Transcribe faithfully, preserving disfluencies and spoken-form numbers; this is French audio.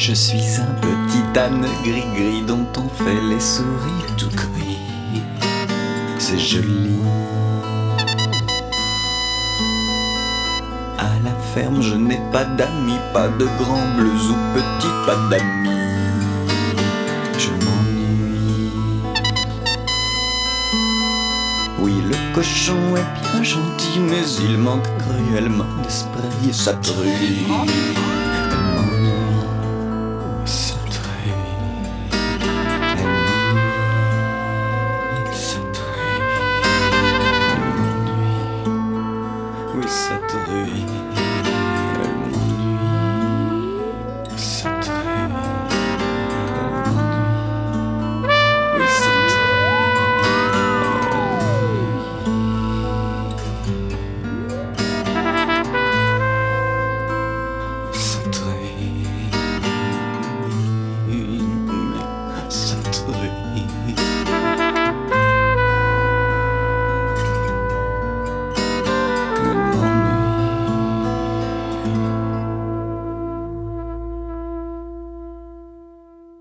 Je suis un petit âne gris-gris dont on fait les souris tout gris. C'est joli. À la ferme, je n'ai pas d'amis, pas de grands bleus ou petits, pas d'amis. Je m'ennuie. Oui, le cochon est bien gentil, mais il manque cruellement d'esprit et ça truie. Elle m'ennuie, ça truie. Elle m'ennuie, ça truie. Elle m'ennuie, oui, ça truie.